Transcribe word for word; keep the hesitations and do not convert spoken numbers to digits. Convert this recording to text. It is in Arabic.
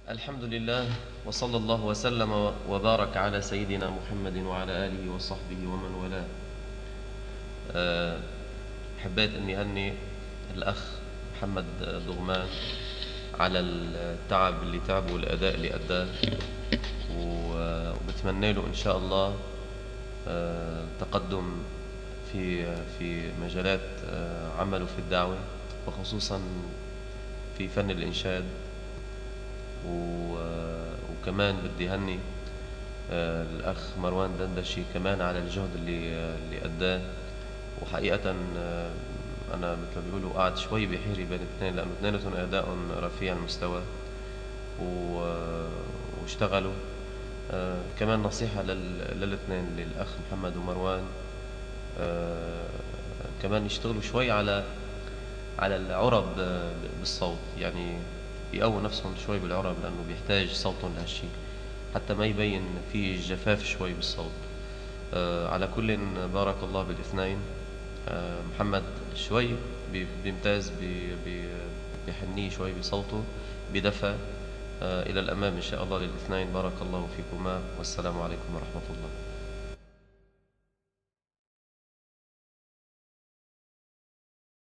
الحمد لله، وصلى الله وسلم وبارك على سيدنا محمد وعلى آله وصحبه ومن والاه. أه، حبيت أني أهني الأخ محمد دغمان على التعب اللي تعبه والأداء اللي أداه، وبتمنى له إن شاء الله أه، تقدم في في مجالات أه، عمله في الدعوة، وخصوصا في فن الإنشاد. وكمان بدي هني آه، الأخ مروان دندشي كمان على الجهد اللي آه، اللي أداه. وحقيقة آه، أنا مثل ما بيقولوا قاعد شوي بحيري بين الاثنين، لأنه اثنيناتهم أداء رفيع المستوى و- واشتغلوا. آه، كمان نصيحة لل- للاثنين، للأخ محمد ومروان، آه، كمان يشتغلوا شوي على على العرب آه، بالصوت، يعني يقووا نفسهم شوي بالعرب، لأنه بيحتاج صوتهم لهالشي حتى ما يبين فيه جفاف شوي بالصوت. آه على كل، بارك الله بالاثنين. آه محمد شوي بي- بيمتاز بي- بي- بحنيه شوي بصوته، بدفى. آه إلى الأمام إن شاء الله للاثنين. بارك الله فيكما، والسلام عليكم ورحمة الله.